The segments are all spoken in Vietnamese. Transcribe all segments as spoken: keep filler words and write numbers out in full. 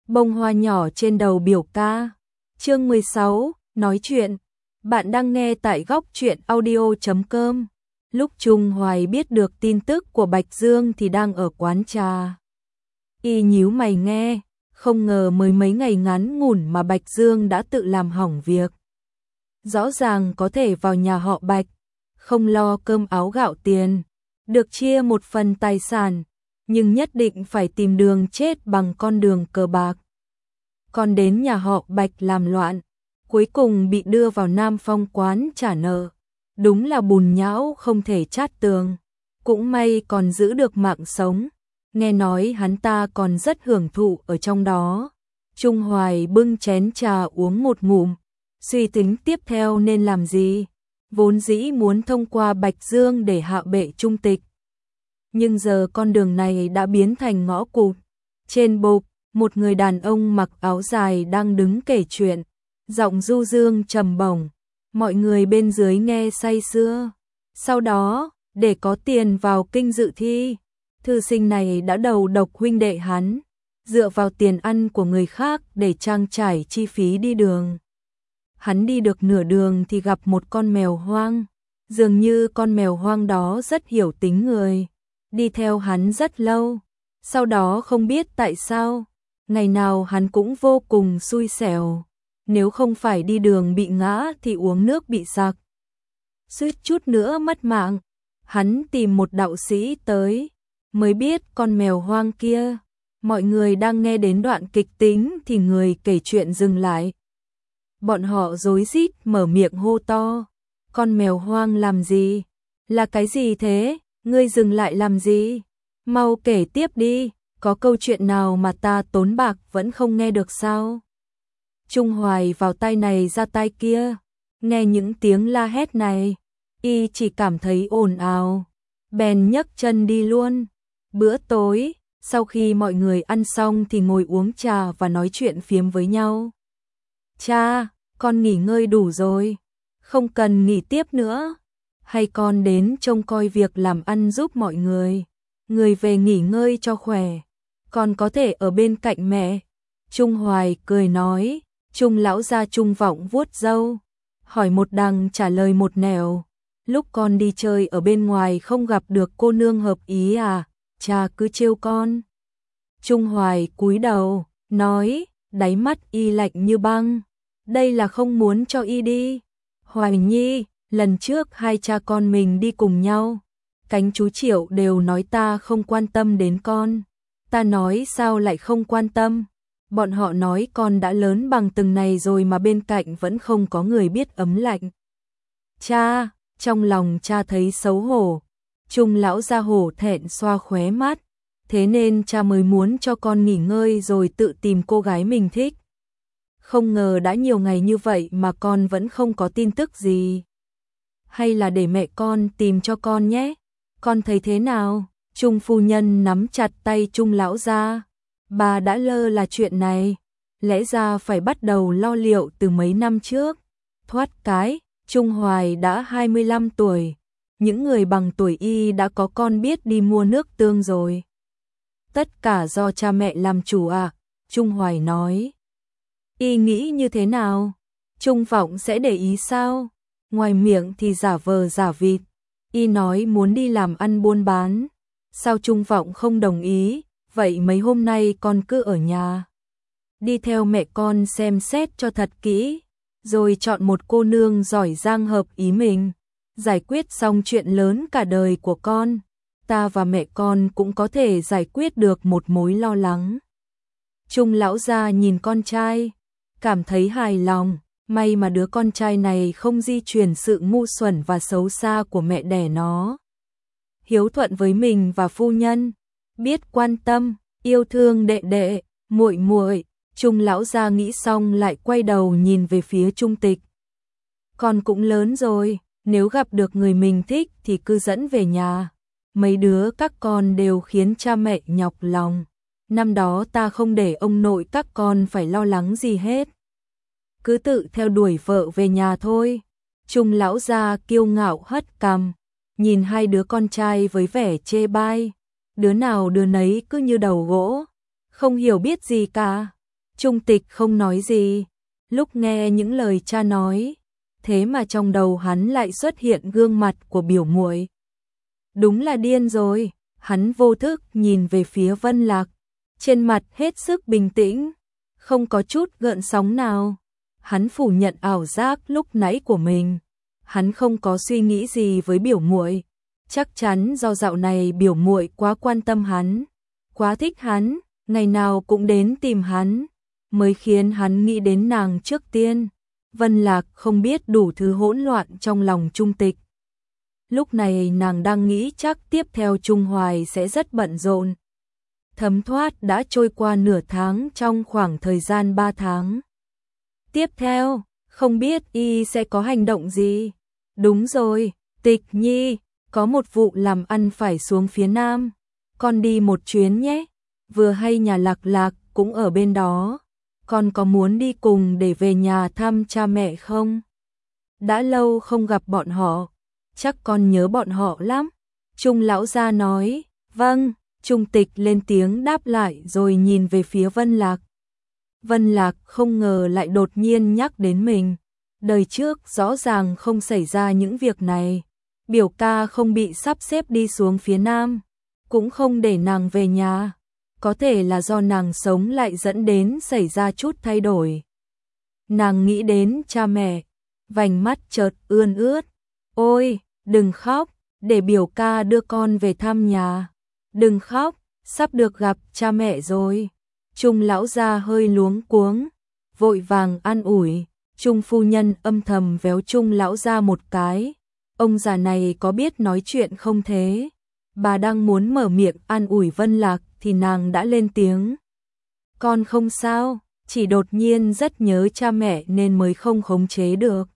bông hoa nhỏ trên đầu biểu ca. Chương mười sáu, nói chuyện. Bạn đang nghe tại góc truyện audio chấm com. Lúc Trung Hoài biết được tin tức của Bạch Dương thì đang ở quán trà. Y nhíu mày nghe, không ngờ mới mấy ngày ngắn ngủn mà Bạch Dương đã tự làm hỏng việc. Rõ ràng có thể vào nhà họ Bạch, không lo cơm áo gạo tiền, được chia một phần tài sản, nhưng nhất định phải tìm đường chết bằng con đường cờ bạc. Còn đến nhà họ Bạch làm loạn, cuối cùng bị đưa vào Nam Phong quán trả nợ. Đúng là bùn nhão không thể chát tường, cũng may còn giữ được mạng sống. Nghe nói hắn ta còn rất hưởng thụ ở trong đó. Trung Hoài bưng chén trà uống một ngụm, suy tính tiếp theo nên làm gì. Vốn dĩ muốn thông qua Bạch Dương để hạ bệ Trung Tịch, nhưng giờ con đường này đã biến thành ngõ cụt. Trên bục, một người đàn ông mặc áo dài đang đứng kể chuyện, giọng du dương trầm bổng. Mọi người bên dưới nghe say sưa. Sau đó, để có tiền vào kinh dự thi, thư sinh này đã đầu độc huynh đệ hắn, dựa vào tiền ăn của người khác để trang trải chi phí đi đường. Hắn đi được nửa đường thì gặp một con mèo hoang, dường như con mèo hoang đó rất hiểu tính người, đi theo hắn rất lâu. Sau đó không biết tại sao, ngày nào hắn cũng vô cùng xui xẻo, nếu không phải đi đường bị ngã thì uống nước bị sặc, suýt chút nữa mất mạng. Hắn tìm một đạo sĩ tới, mới biết con mèo hoang kia. Mọi người đang nghe đến đoạn kịch tính thì người kể chuyện dừng lại. Bọn họ rối rít mở miệng hô to: con mèo hoang làm gì? Là cái gì thế? Ngươi dừng lại làm gì? Mau kể tiếp đi, có câu chuyện nào mà ta tốn bạc vẫn không nghe được sao? Trung Hoài vào tay này ra tay kia, nghe những tiếng la hét này, y chỉ cảm thấy ồn ào, bèn nhấc chân đi luôn. Bữa tối, sau khi mọi người ăn xong thì ngồi uống trà và nói chuyện phiếm với nhau. Cha, con nghỉ ngơi đủ rồi, không cần nghỉ tiếp nữa. Hay con đến trông coi việc làm ăn giúp mọi người. Người về nghỉ ngơi cho khỏe, con có thể ở bên cạnh mẹ. Trung Hoài cười nói. Trung lão gia Trung Vọng vuốt râu, hỏi một đằng trả lời một nẻo. Lúc con đi chơi ở bên ngoài không gặp được cô nương hợp ý à? Cha cứ trêu con. Trung Hoài cúi đầu, nói, đáy mắt y lạnh như băng. Đây là không muốn cho y đi. Hoài Nhi, lần trước hai cha con mình đi cùng nhau, cánh chú Triệu đều nói ta không quan tâm đến con. Ta nói sao lại không quan tâm? Bọn họ nói con đã lớn bằng từng này rồi mà bên cạnh vẫn không có người biết ấm lạnh. Cha, trong lòng cha thấy xấu hổ. Trung lão gia hổ thẹn xoa khóe mắt. Thế nên cha mới muốn cho con nghỉ ngơi rồi tự tìm cô gái mình thích. Không ngờ đã nhiều ngày như vậy mà con vẫn không có tin tức gì. Hay là để mẹ con tìm cho con nhé. Con thấy thế nào? Trung phu nhân nắm chặt tay Trung lão gia. Bà đã lơ là chuyện này, lẽ ra phải bắt đầu lo liệu từ mấy năm trước. Thoát cái, Trung Hoài đã hai mươi lăm tuổi, những người bằng tuổi y đã có con biết đi mua nước tương rồi. Tất cả do cha mẹ làm chủ à? Trung Hoài nói. Y nghĩ như thế nào? Trung Vọng sẽ để ý sao? Ngoài miệng thì giả vờ giả vịt, y nói muốn đi làm ăn buôn bán. Sao Trung Vọng không đồng ý? Vậy mấy hôm nay con cứ ở nhà, đi theo mẹ con xem xét cho thật kỹ, rồi chọn một cô nương giỏi giang hợp ý mình, giải quyết xong chuyện lớn cả đời của con. Ta và mẹ con cũng có thể giải quyết được một mối lo lắng. Trung lão gia nhìn con trai, cảm thấy hài lòng, may mà đứa con trai này không di truyền sự ngu xuẩn và xấu xa của mẹ đẻ nó. Hiếu thuận với mình và phu nhân, biết quan tâm, yêu thương đệ đệ, muội muội. Trung lão gia nghĩ xong lại quay đầu nhìn về phía Trung Tịch. Con cũng lớn rồi, nếu gặp được người mình thích thì cứ dẫn về nhà. Mấy đứa các con đều khiến cha mẹ nhọc lòng. Năm đó ta không để ông nội các con phải lo lắng gì hết. Cứ tự theo đuổi vợ về nhà thôi. Trung lão gia kiêu ngạo hất cằm, nhìn hai đứa con trai với vẻ chê bai. Đứa nào đứa nấy cứ như đầu gỗ, không hiểu biết gì cả. Trung Tịch không nói gì, lúc nghe những lời cha nói, thế mà trong đầu hắn lại xuất hiện gương mặt của biểu muội. Đúng là điên rồi, hắn vô thức nhìn về phía Vân Lạc, trên mặt hết sức bình tĩnh, không có chút gợn sóng nào. Hắn phủ nhận ảo giác lúc nãy của mình, hắn không có suy nghĩ gì với biểu muội, chắc chắn do dạo này biểu muội quá quan tâm hắn, quá thích hắn, ngày nào cũng đến tìm hắn, mới khiến hắn nghĩ đến nàng trước tiên. Vân Lạc không biết đủ thứ hỗn loạn trong lòng Trung Tịch. Lúc này nàng đang nghĩ chắc tiếp theo Trung Hoài sẽ rất bận rộn. Thấm thoát đã trôi qua nửa tháng trong khoảng thời gian ba tháng. Tiếp theo, không biết y sẽ có hành động gì. Đúng rồi, Tịch Nhi, có một vụ làm ăn phải xuống phía Nam. Con đi một chuyến nhé. Vừa hay nhà Lạc Lạc cũng ở bên đó. Con có muốn đi cùng để về nhà thăm cha mẹ không? Đã lâu không gặp bọn họ, chắc con nhớ bọn họ lắm. Trung lão gia nói, vâng. Trung Tịch lên tiếng đáp lại rồi nhìn về phía Vân Lạc. Vân Lạc không ngờ lại đột nhiên nhắc đến mình. Đời trước rõ ràng không xảy ra những việc này. Biểu ca không bị sắp xếp đi xuống phía Nam, cũng không để nàng về nhà. Có thể là do nàng sống lại dẫn đến xảy ra chút thay đổi. Nàng nghĩ đến cha mẹ, vành mắt chợt ươn ướt. Ôi, đừng khóc, để biểu ca đưa con về thăm nhà. Đừng khóc, sắp được gặp cha mẹ rồi. Trung lão gia hơi luống cuống, vội vàng an ủi. Trung phu nhân âm thầm véo Trung lão gia một cái. Ông già này có biết nói chuyện không thế? Bà đang muốn mở miệng an ủi Vân Lạc thì nàng đã lên tiếng. Con không sao, chỉ đột nhiên rất nhớ cha mẹ nên mới không khống chế được.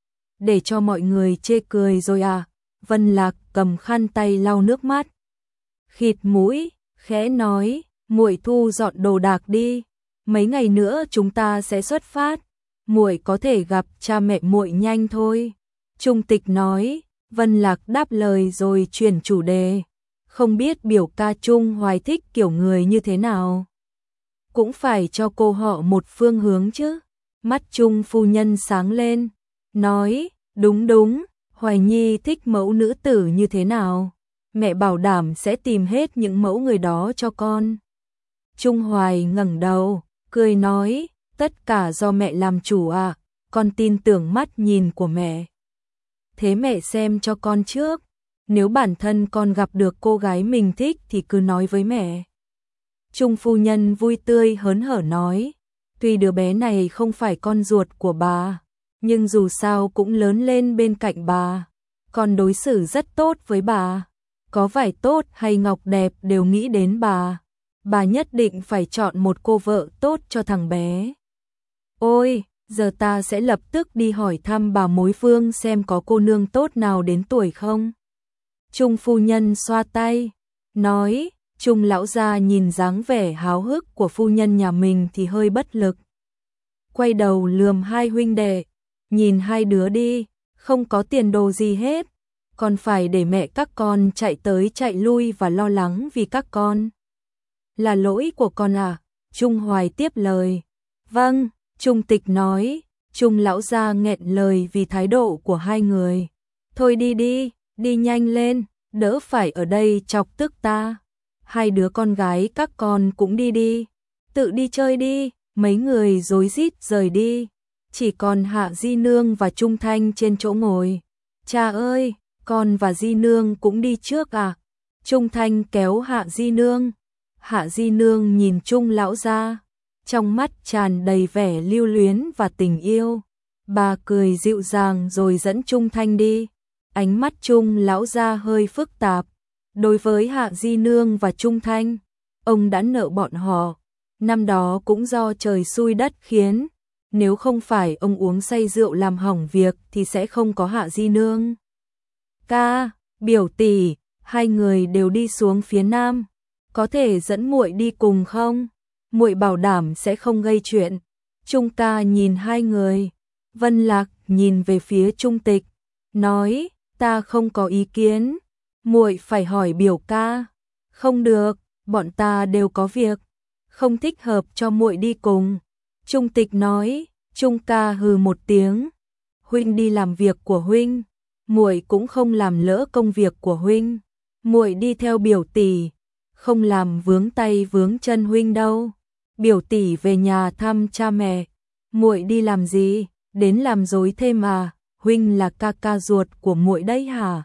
Để cho mọi người chê cười rồi à? Vân Lạc cầm khăn tay lau nước mắt, khịt mũi, khẽ nói, muội thu dọn đồ đạc đi, mấy ngày nữa chúng ta sẽ xuất phát, muội có thể gặp cha mẹ muội nhanh thôi. Trung Tịch nói. Vân Lạc đáp lời rồi chuyển chủ đề, không biết biểu ca Trung Hoài thích kiểu người như thế nào. Cũng phải cho cô họ một phương hướng chứ. Mắt Trung phu nhân sáng lên, nói, đúng đúng, Hoài Nhi thích mẫu nữ tử như thế nào. Mẹ bảo đảm sẽ tìm hết những mẫu người đó cho con. Trung Hoài ngẩng đầu, cười nói, tất cả do mẹ làm chủ à, con tin tưởng mắt nhìn của mẹ. Thế mẹ xem cho con trước, nếu bản thân con gặp được cô gái mình thích thì cứ nói với mẹ. Trung phu nhân vui tươi hớn hở nói, tuy đứa bé này không phải con ruột của bà, nhưng dù sao cũng lớn lên bên cạnh bà, con đối xử rất tốt với bà. Có vải tốt hay ngọc đẹp đều nghĩ đến bà. Bà nhất định phải chọn một cô vợ tốt cho thằng bé. Ôi, giờ ta sẽ lập tức đi hỏi thăm bà mối phương xem có cô nương tốt nào đến tuổi không. Trung phu nhân xoa tay, nói, Trung lão gia nhìn dáng vẻ háo hức của phu nhân nhà mình thì hơi bất lực. Quay đầu lườm hai huynh đệ, nhìn hai đứa đi, không có tiền đồ gì hết. Còn phải để mẹ các con chạy tới chạy lui và lo lắng vì các con. Là lỗi của con à? Trung Hoài tiếp lời. Vâng, Trung Tịch nói. Trung lão gia nghẹn lời vì thái độ của hai người. Thôi đi đi, đi nhanh lên, đỡ phải ở đây chọc tức ta. Hai đứa con gái các con cũng đi đi, tự đi chơi đi. Mấy người rối rít rời đi, chỉ còn Hạ Di Nương và Trung Thanh trên chỗ ngồi. Cha ơi, con và Di Nương cũng đi trước à? Trung Thanh kéo Hạ Di Nương. Hạ Di Nương nhìn Trung lão gia, trong mắt tràn đầy vẻ lưu luyến và tình yêu. Bà cười dịu dàng rồi dẫn Trung Thanh đi. Ánh mắt Trung lão gia hơi phức tạp. Đối với Hạ Di Nương và Trung Thanh, ông đã nợ bọn họ. Năm đó cũng do trời xui đất khiến, nếu không phải ông uống say rượu làm hỏng việc thì sẽ không có Hạ Di Nương. Ca, biểu tỷ, hai người đều đi xuống phía Nam, có thể dẫn muội đi cùng không? Muội bảo đảm sẽ không gây chuyện. Trung ca nhìn hai người, Vân Lạc nhìn về phía Trung Tịch, nói, ta không có ý kiến, muội phải hỏi biểu ca. Không được, bọn ta đều có việc, không thích hợp cho muội đi cùng. Trung Tịch nói. Trung ca hừ một tiếng. Huynh đi làm việc của huynh, muội cũng không làm lỡ công việc của huynh. Muội đi theo biểu tỷ, không làm vướng tay vướng chân huynh đâu. Biểu tỷ về nhà thăm cha mẹ, muội đi làm gì? Đến làm dối thêm à? Huynh là ca ca ruột của muội đấy hả?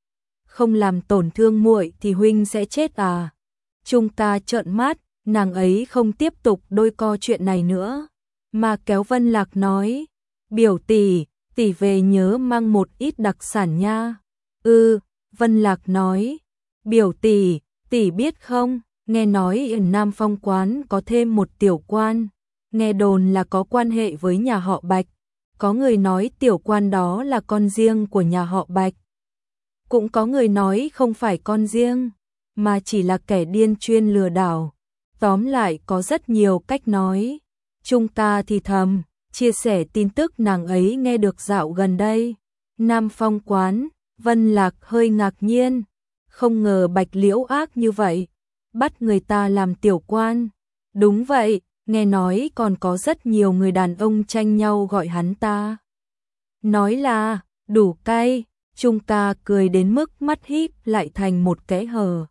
Không làm tổn thương muội thì huynh sẽ chết à? Trung ca trợn mắt, nàng ấy không tiếp tục đôi co chuyện này nữa, mà kéo Vân Lạc nói, biểu tỷ, tỷ về nhớ mang một ít đặc sản nha. Ừ, Vân Lạc nói, biểu tỷ, tỷ biết không, nghe nói ở Nam Phong quán có thêm một tiểu quan, nghe đồn là có quan hệ với nhà họ Bạch, có người nói tiểu quan đó là con riêng của nhà họ Bạch. Cũng có người nói không phải con riêng, mà chỉ là kẻ điên chuyên lừa đảo. Tóm lại có rất nhiều cách nói. Trung ca thì thầm, chia sẻ tin tức nàng ấy nghe được dạo gần đây. Nam Phong quán, Vân Lạc hơi ngạc nhiên. Không ngờ Bạch Liễu ác như vậy, bắt người ta làm tiểu quan. Đúng vậy, nghe nói còn có rất nhiều người đàn ông tranh nhau gọi hắn ta. Nói là, đủ cay. Trung ca cười đến mức mắt híp lại thành một kẽ hở.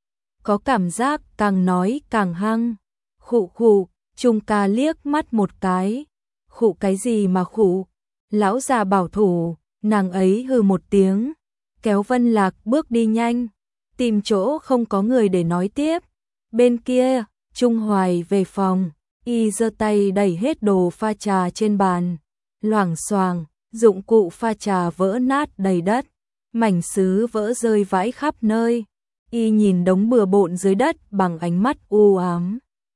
Có cảm giác càng nói càng hăng. Khụ khụ, Trung ca liếc mắt một cái. Khụ cái gì mà khụ? Lão già bảo thủ, nàng ấy hừ một tiếng, kéo Vân Lạc bước đi nhanh, tìm chỗ không có người để nói tiếp. Bên kia, Trung Hoài về phòng, y giơ tay đẩy hết đồ pha trà trên bàn, loảng xoảng, dụng cụ pha trà vỡ nát đầy đất, mảnh sứ vỡ rơi vãi khắp nơi. Y nhìn đống bừa bộn dưới đất bằng ánh mắt u ám.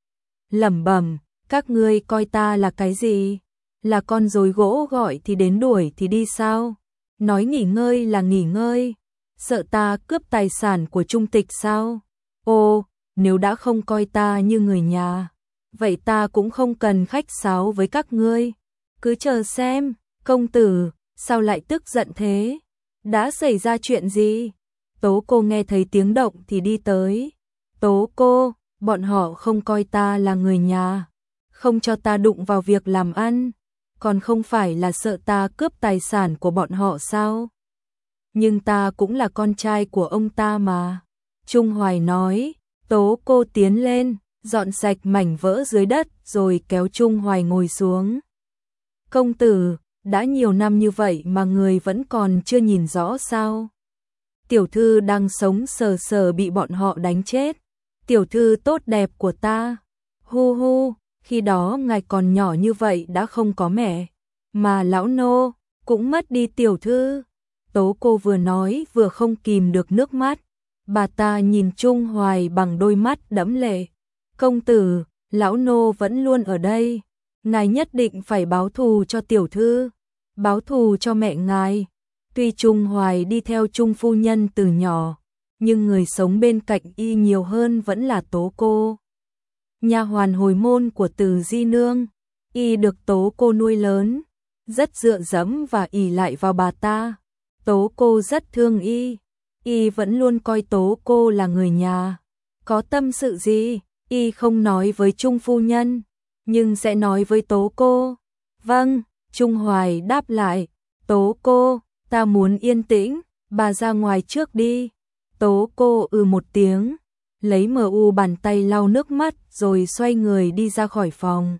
Lẩm bẩm, các ngươi coi ta là cái gì? Là con rối gỗ gọi thì đến đuổi thì đi sao? Nói nghỉ ngơi là nghỉ ngơi, sợ ta cướp tài sản của Trung Tịch sao? Ô, nếu đã không coi ta như người nhà, vậy ta cũng không cần khách sáo với các ngươi. Cứ chờ xem, công tử, sao lại tức giận thế? Đã xảy ra chuyện gì? Tố cô nghe thấy tiếng động thì đi tới. Tố cô, bọn họ không coi ta là người nhà, không cho ta đụng vào việc làm ăn, còn không phải là sợ ta cướp tài sản của bọn họ sao? Nhưng ta cũng là con trai của ông ta mà. Trung Hoài nói. Tố cô tiến lên, dọn sạch mảnh vỡ dưới đất rồi kéo Trung Hoài ngồi xuống. Công tử, đã nhiều năm như vậy mà người vẫn còn chưa nhìn rõ sao? Tiểu thư đang sống sờ sờ bị bọn họ đánh chết. Tiểu thư tốt đẹp của ta. Hu hu, khi đó ngài còn nhỏ như vậy đã không có mẹ, mà lão nô cũng mất đi tiểu thư. Tố cô vừa nói vừa không kìm được nước mắt. Bà ta nhìn Trung Hoài bằng đôi mắt đẫm lệ. Công tử, lão nô vẫn luôn ở đây. Ngài nhất định phải báo thù cho tiểu thư, báo thù cho mẹ ngài. Tuy Trung Hoài đi theo Trung phu nhân từ nhỏ, nhưng người sống bên cạnh y nhiều hơn vẫn là Tố cô. Nha hoàn hồi môn của Từ Di Nương, y được Tố cô nuôi lớn, rất dựa dẫm và ỷ lại vào bà ta. Tố cô rất thương y, y vẫn luôn coi Tố cô là người nhà. Có tâm sự gì, y không nói với Trung phu nhân, nhưng sẽ nói với Tố cô. Vâng, Trung Hoài đáp lại. Tố cô, ta muốn yên tĩnh, bà ra ngoài trước đi. Tố cô ừ một tiếng, lấy mờ u bàn tay lau nước mắt rồi xoay người đi ra khỏi phòng.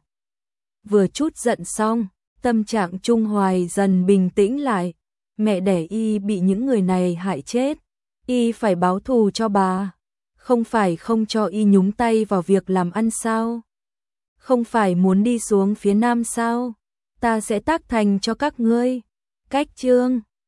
Vừa chút giận xong, tâm trạng Trung Hoài dần bình tĩnh lại. Mẹ đẻ y bị những người này hại chết, y phải báo thù cho bà. Không phải không cho y nhúng tay vào việc làm ăn sao? Không phải muốn đi xuống phía Nam sao? Ta sẽ tác thành cho các ngươi. Cách chương